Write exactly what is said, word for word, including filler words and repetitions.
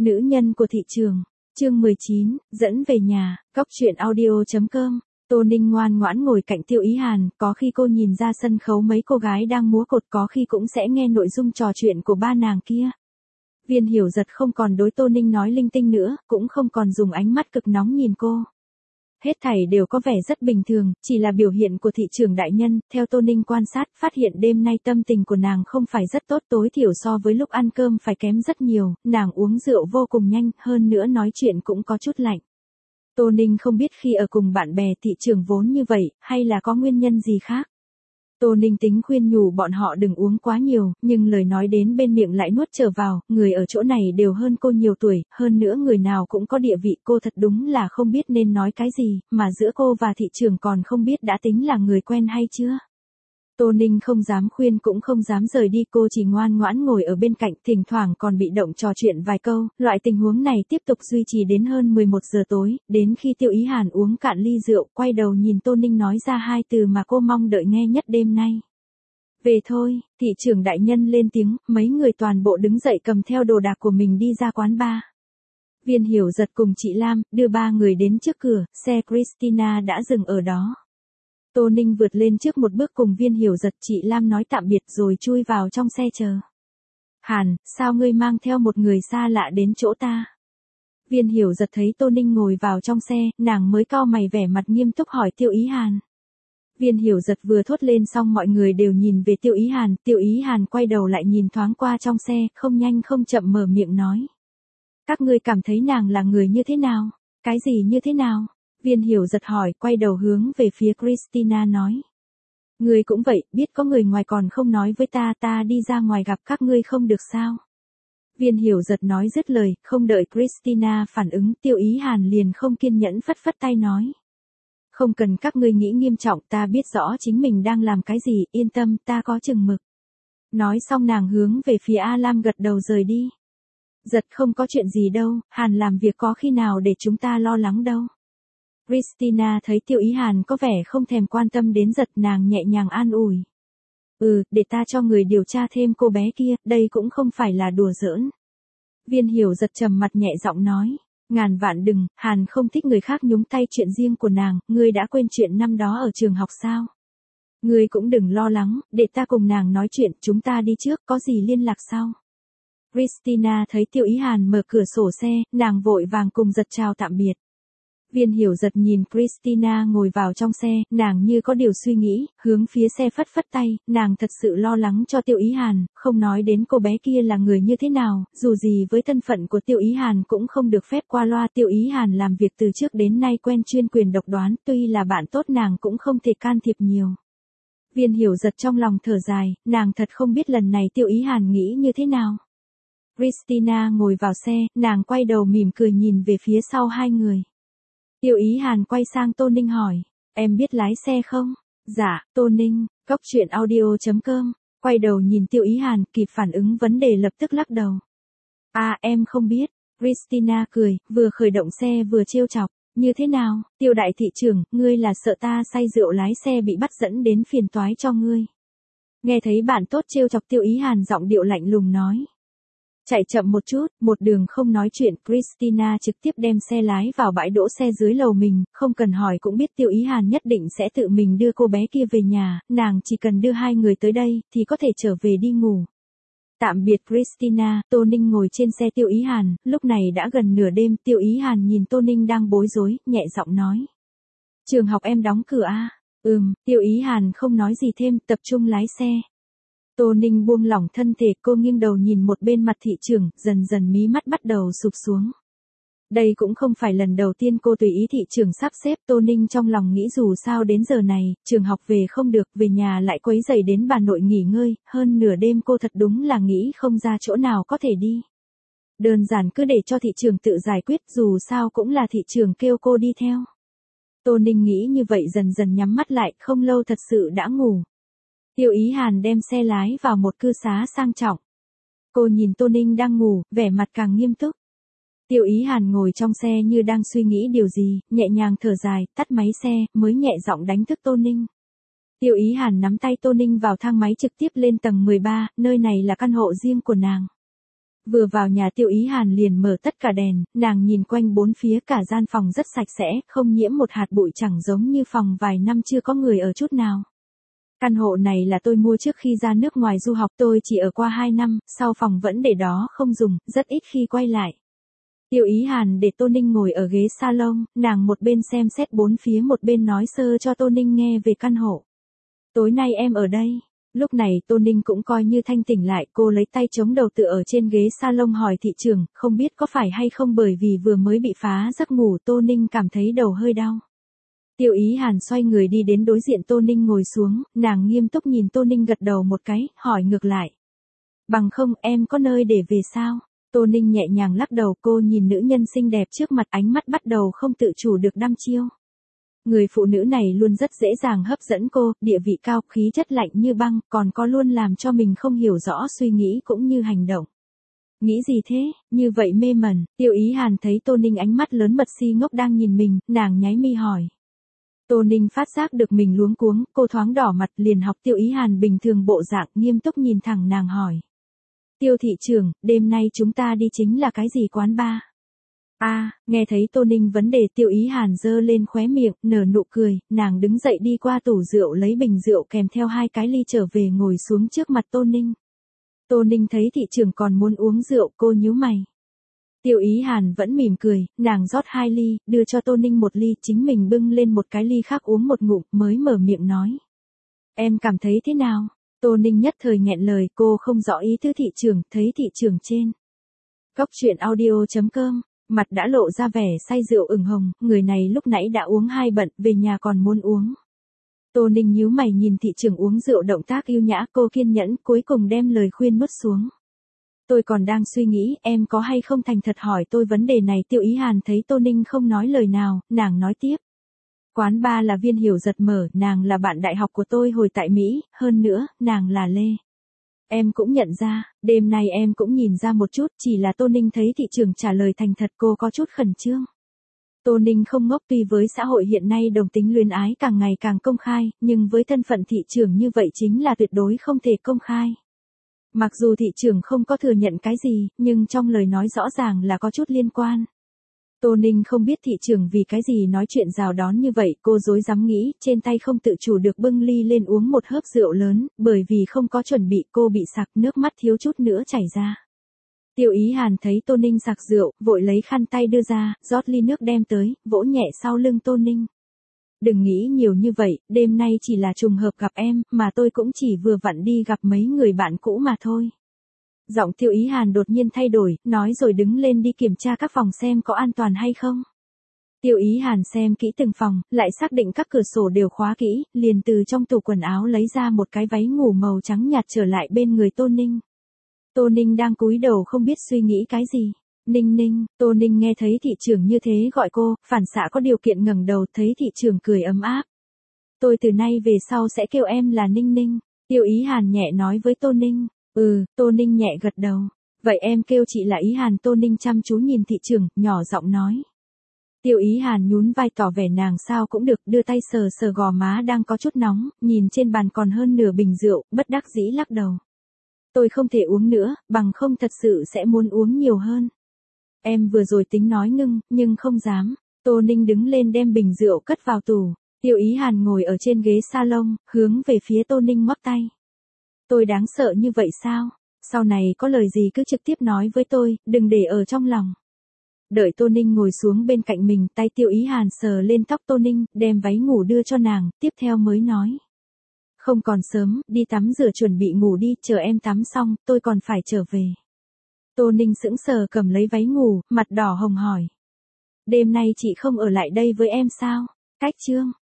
Nữ nhân của thị trường. Chương mười chín, dẫn về nhà. Góc truyện audio chấm com. Tô Ninh ngoan ngoãn ngồi cạnh Tiêu Ý Hàn, có khi cô nhìn ra sân khấu mấy cô gái đang múa cột, có khi cũng sẽ nghe nội dung trò chuyện của ba nàng kia. Viên Hiểu Giật không còn đối Tô Ninh nói linh tinh nữa, cũng không còn dùng ánh mắt cực nóng nhìn cô. Hết thảy đều có vẻ rất bình thường, chỉ là biểu hiện của thị trường đại nhân. Theo Tô Ninh quan sát, phát hiện đêm nay tâm tình của nàng không phải rất tốt, tối thiểu so với lúc ăn cơm phải kém rất nhiều, nàng uống rượu vô cùng nhanh, hơn nữa nói chuyện cũng có chút lạnh. Tô Ninh không biết khi ở cùng bạn bè thị trường vốn như vậy, hay là có nguyên nhân gì khác. Tô Ninh tính khuyên nhủ bọn họ đừng uống quá nhiều, nhưng lời nói đến bên miệng lại nuốt trở vào, người ở chỗ này đều hơn cô nhiều tuổi, hơn nữa người nào cũng có địa vị, cô thật đúng là không biết nên nói cái gì, mà giữa cô và thị trường còn không biết đã tính là người quen hay chưa. Tô Ninh không dám khuyên cũng không dám rời đi, cô chỉ ngoan ngoãn ngồi ở bên cạnh, thỉnh thoảng còn bị động trò chuyện vài câu. Loại tình huống này tiếp tục duy trì đến hơn mười một giờ tối, đến khi Tiêu Ý Hàn uống cạn ly rượu, quay đầu nhìn Tô Ninh nói ra hai từ mà cô mong đợi nghe nhất đêm nay. Về thôi. Thị trưởng đại nhân lên tiếng, mấy người toàn bộ đứng dậy cầm theo đồ đạc của mình đi ra quán bar. Viên Hiểu Giật cùng chị Lam đưa ba người đến trước cửa, xe Christina đã dừng ở đó. Tô Ninh vượt lên trước một bước cùng Viên Hiểu Giật, chị Lam nói tạm biệt rồi chui vào trong xe chờ. Hàn, sao ngươi mang theo một người xa lạ đến chỗ ta? Viên Hiểu Giật thấy Tô Ninh ngồi vào trong xe, nàng mới cau mày vẻ mặt nghiêm túc hỏi Tiêu Ý Hàn. Viên Hiểu Giật vừa thốt lên xong mọi người đều nhìn về Tiêu Ý Hàn, Tiêu Ý Hàn quay đầu lại nhìn thoáng qua trong xe, không nhanh không chậm mở miệng nói. Các ngươi cảm thấy nàng là người như thế nào? Cái gì như thế nào? Viên Hiểu Giật hỏi, quay đầu hướng về phía Christina nói. Ngươi cũng vậy, biết có người ngoài còn không nói với ta, ta đi ra ngoài gặp các ngươi không được sao? Viên Hiểu Giật nói dứt lời, không đợi Christina phản ứng, Tiêu Ý Hàn liền không kiên nhẫn phất phất tay nói. Không cần các ngươi nghĩ nghiêm trọng, ta biết rõ chính mình đang làm cái gì, yên tâm, ta có chừng mực. Nói xong nàng hướng về phía A Lam gật đầu rời đi. Giật không có chuyện gì đâu, Hàn làm việc có khi nào để chúng ta lo lắng đâu. Christina thấy Tiêu Ý Hàn có vẻ không thèm quan tâm đến Giật, nàng nhẹ nhàng an ủi. Ừ, để ta cho người điều tra thêm cô bé kia, đây cũng không phải là đùa giỡn. Viên Hiểu Giật trầm mặt nhẹ giọng nói. Ngàn vạn đừng, Hàn không thích người khác nhúng tay chuyện riêng của nàng, ngươi đã quên chuyện năm đó ở trường học sao? Ngươi cũng đừng lo lắng, để ta cùng nàng nói chuyện, chúng ta đi trước, có gì liên lạc sau? Christina thấy Tiêu Ý Hàn mở cửa sổ xe, nàng vội vàng cùng Giật chào tạm biệt. Viên Hiểu Giật nhìn Christina ngồi vào trong xe, nàng như có điều suy nghĩ, hướng phía xe phất phất tay, nàng thật sự lo lắng cho Tiêu Ý Hàn, không nói đến cô bé kia là người như thế nào, dù gì với thân phận của Tiêu Ý Hàn cũng không được phép qua loa. Tiêu Ý Hàn làm việc từ trước đến nay quen chuyên quyền độc đoán, tuy là bạn tốt nàng cũng không thể can thiệp nhiều. Viên Hiểu Giật trong lòng thở dài, nàng thật không biết lần này Tiêu Ý Hàn nghĩ như thế nào. Christina ngồi vào xe, nàng quay đầu mỉm cười nhìn về phía sau hai người. Tiêu Ý Hàn quay sang Tô Ninh hỏi, em biết lái xe không? Dạ, Tô Ninh. Góc truyện audio chấm com. Quay đầu nhìn Tiêu Ý Hàn, kịp phản ứng vấn đề lập tức lắc đầu. À, em không biết. Christina cười, vừa khởi động xe vừa trêu chọc. Như thế nào, Tiêu đại thị trưởng, ngươi là sợ ta say rượu lái xe bị bắt dẫn đến phiền toái cho ngươi? Nghe thấy bạn tốt trêu chọc, Tiêu Ý Hàn giọng điệu lạnh lùng nói. Chạy chậm một chút, một đường không nói chuyện, Christina trực tiếp đem xe lái vào bãi đỗ xe dưới lầu mình, không cần hỏi cũng biết Tiêu Ý Hàn nhất định sẽ tự mình đưa cô bé kia về nhà, nàng chỉ cần đưa hai người tới đây, thì có thể trở về đi ngủ. Tạm biệt Christina, Tô Ninh ngồi trên xe Tiêu Ý Hàn, lúc này đã gần nửa đêm, Tiêu Ý Hàn nhìn Tô Ninh đang bối rối, nhẹ giọng nói. Trường học em đóng cửa à? Ừm, Tiêu Ý Hàn không nói gì thêm, tập trung lái xe. Tô Ninh buông lỏng thân thể, cô nghiêng đầu nhìn một bên mặt thị trường, dần dần mí mắt bắt đầu sụp xuống. Đây cũng không phải lần đầu tiên cô tùy ý thị trường sắp xếp, Tô Ninh trong lòng nghĩ dù sao đến giờ này, trường học về không được, về nhà lại quấy rầy đến bà nội nghỉ ngơi, hơn nửa đêm cô thật đúng là nghĩ không ra chỗ nào có thể đi. Đơn giản cứ để cho thị trường tự giải quyết, dù sao cũng là thị trường kêu cô đi theo. Tô Ninh nghĩ như vậy dần dần nhắm mắt lại, không lâu thật sự đã ngủ. Tiêu Ý Hàn đem xe lái vào một cư xá sang trọng. Cô nhìn Tô Ninh đang ngủ, vẻ mặt càng nghiêm túc. Tiêu Ý Hàn ngồi trong xe như đang suy nghĩ điều gì, nhẹ nhàng thở dài, tắt máy xe, mới nhẹ giọng đánh thức Tô Ninh. Tiêu Ý Hàn nắm tay Tô Ninh vào thang máy trực tiếp lên tầng mười ba, nơi này là căn hộ riêng của nàng. Vừa vào nhà Tiêu Ý Hàn liền mở tất cả đèn, nàng nhìn quanh bốn phía cả gian phòng rất sạch sẽ, không nhiễm một hạt bụi chẳng giống như phòng vài năm chưa có người ở chút nào. Căn hộ này là tôi mua trước khi ra nước ngoài du học, tôi chỉ ở qua hai năm, sau phòng vẫn để đó không dùng, rất ít khi quay lại. Tiêu Ý Hàn để Tô Ninh ngồi ở ghế salon, nàng một bên xem xét bốn phía một bên nói sơ cho Tô Ninh nghe về căn hộ. Tối nay em ở đây. Lúc này Tô Ninh cũng coi như thanh tỉnh lại, cô lấy tay chống đầu tựa ở trên ghế salon hỏi thị trưởng, không biết có phải hay không bởi vì vừa mới bị phá giấc ngủ Tô Ninh cảm thấy đầu hơi đau. Tiêu Ý Hàn xoay người đi đến đối diện Tô Ninh ngồi xuống, nàng nghiêm túc nhìn Tô Ninh gật đầu một cái, hỏi ngược lại. Bằng không em có nơi để về sao? Tô Ninh nhẹ nhàng lắc đầu, cô nhìn nữ nhân xinh đẹp trước mặt, ánh mắt bắt đầu không tự chủ được đăm chiêu. Người phụ nữ này luôn rất dễ dàng hấp dẫn cô, địa vị cao, khí chất lạnh như băng, còn có luôn làm cho mình không hiểu rõ suy nghĩ cũng như hành động. Nghĩ gì thế, như vậy mê mẩn, Tiêu Ý Hàn thấy Tô Ninh ánh mắt lớn mật si ngốc đang nhìn mình, nàng nháy mi hỏi. Tô Ninh phát giác được mình luống cuống, cô thoáng đỏ mặt liền học Tiêu Ý Hàn bình thường bộ dạng, nghiêm túc nhìn thẳng nàng hỏi. Tiêu thị trưởng, đêm nay chúng ta đi chính là cái gì quán bar? A, à, nghe thấy Tô Ninh vấn đề Tiêu Ý Hàn giơ lên khóe miệng, nở nụ cười, nàng đứng dậy đi qua tủ rượu lấy bình rượu kèm theo hai cái ly trở về ngồi xuống trước mặt Tô Ninh. Tô Ninh thấy thị trưởng còn muốn uống rượu, cô nhíu mày. Tiêu Ý Hàn vẫn mỉm cười, nàng rót hai ly, đưa cho Tô Ninh một ly, chính mình bưng lên một cái ly khác uống một ngụm, mới mở miệng nói. Em cảm thấy thế nào? Tô Ninh nhất thời nghẹn lời, cô không rõ ý tứ thị trưởng, thấy thị trưởng trên. Cóc truyện audio chấm com, mặt đã lộ ra vẻ say rượu ửng hồng, người này lúc nãy đã uống hai bận, về nhà còn muốn uống. Tô Ninh nhíu mày nhìn thị trưởng uống rượu động tác yêu nhã, cô kiên nhẫn, cuối cùng đem lời khuyên nuốt xuống. Tôi còn đang suy nghĩ, em có hay không thành thật hỏi tôi vấn đề này. Tiêu Ý Hàn thấy Tô Ninh không nói lời nào, nàng nói tiếp. Quán bar là Viên Hiểu Giật mở, nàng là bạn đại học của tôi hồi tại Mỹ, hơn nữa, nàng là Lê. Em cũng nhận ra, đêm nay em cũng nhìn ra một chút, chỉ là Tô Ninh thấy thị trưởng trả lời thành thật cô có chút khẩn trương. Tô Ninh không ngốc, tuy với xã hội hiện nay đồng tính luyến ái càng ngày càng công khai, nhưng với thân phận thị trưởng như vậy chính là tuyệt đối không thể công khai. Mặc dù thị trưởng không có thừa nhận cái gì, nhưng trong lời nói rõ ràng là có chút liên quan. Tô Ninh không biết thị trưởng vì cái gì nói chuyện rào đón như vậy, cô rối rắm nghĩ, trên tay không tự chủ được bưng ly lên uống một hớp rượu lớn, bởi vì không có chuẩn bị cô bị sặc, nước mắt thiếu chút nữa chảy ra. Tiêu Ý Hàn thấy Tô Ninh sặc rượu, vội lấy khăn tay đưa ra, rót ly nước đem tới, vỗ nhẹ sau lưng Tô Ninh. Đừng nghĩ nhiều như vậy, đêm nay chỉ là trùng hợp gặp em, mà tôi cũng chỉ vừa vặn đi gặp mấy người bạn cũ mà thôi. Giọng Tiêu Ý Hàn đột nhiên thay đổi, nói rồi đứng lên đi kiểm tra các phòng xem có an toàn hay không. Tiêu Ý Hàn xem kỹ từng phòng, lại xác định các cửa sổ đều khóa kỹ, liền từ trong tủ quần áo lấy ra một cái váy ngủ màu trắng nhạt trở lại bên người Tô Ninh. Tô Ninh đang cúi đầu không biết suy nghĩ cái gì. Ninh Ninh, Tô Ninh nghe thấy thị trưởng như thế gọi cô, phản xạ có điều kiện ngẩng đầu, thấy thị trưởng cười ấm áp. Tôi từ nay về sau sẽ kêu em là Ninh Ninh, Tiêu Ý Hàn nhẹ nói với Tô Ninh. Ừ, Tô Ninh nhẹ gật đầu. Vậy em kêu chị là Ý Hàn. Tô Ninh chăm chú nhìn thị trưởng, nhỏ giọng nói. Tiêu Ý Hàn nhún vai tỏ vẻ nàng sao cũng được, đưa tay sờ sờ gò má đang có chút nóng, nhìn trên bàn còn hơn nửa bình rượu, bất đắc dĩ lắc đầu. Tôi không thể uống nữa, bằng không thật sự sẽ muốn uống nhiều hơn. Em vừa rồi tính nói ngưng, nhưng không dám. Tô Ninh đứng lên đem bình rượu cất vào tủ. Tiêu Ý Hàn ngồi ở trên ghế salon, hướng về phía Tô Ninh ngoắc tay. Tôi đáng sợ như vậy sao? Sau này có lời gì cứ trực tiếp nói với tôi, đừng để ở trong lòng. Đợi Tô Ninh ngồi xuống bên cạnh mình, tay Tiêu Ý Hàn sờ lên tóc Tô Ninh, đem váy ngủ đưa cho nàng, tiếp theo mới nói. Không còn sớm, đi tắm rửa chuẩn bị ngủ đi, chờ em tắm xong, tôi còn phải trở về. Tô Ninh sững sờ cầm lấy váy ngủ, mặt đỏ hồng hỏi. Đêm nay chị không ở lại đây với em sao? Cách chương.